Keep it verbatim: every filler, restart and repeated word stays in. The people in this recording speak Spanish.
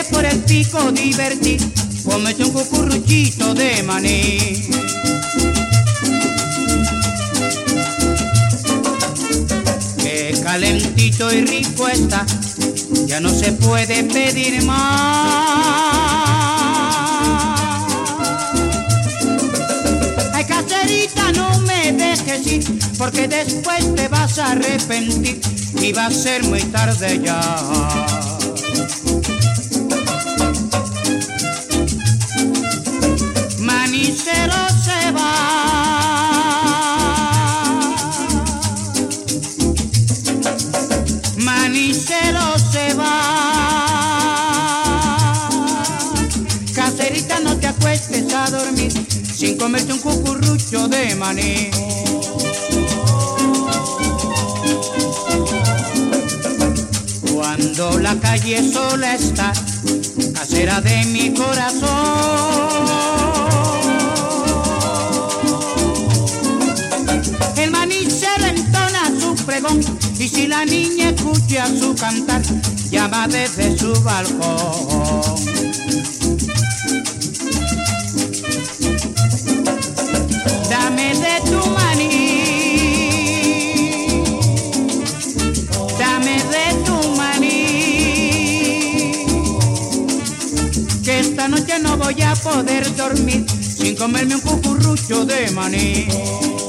quiere por el pico divertir, cómete un cucurruchito de maní. Que calentito y rico está, ya no se puede pedir más. Ay, caserita, no me dejes ir, porque después te vas a arrepentir y va a ser muy tarde ya. Manicero se va, manicero se va. Caserita, no te acuestes a dormir sin comerte un cucurrucho de maní. Cuando la calle sola está, casera de mi corazón, el manicero entona su pregón, y si la niña escucha su cantar, llama desde su balcón. Dame de tu maní, dame de tu maní, que esta noche no voy a poder dormir sin comerme un cucurrucho de maní.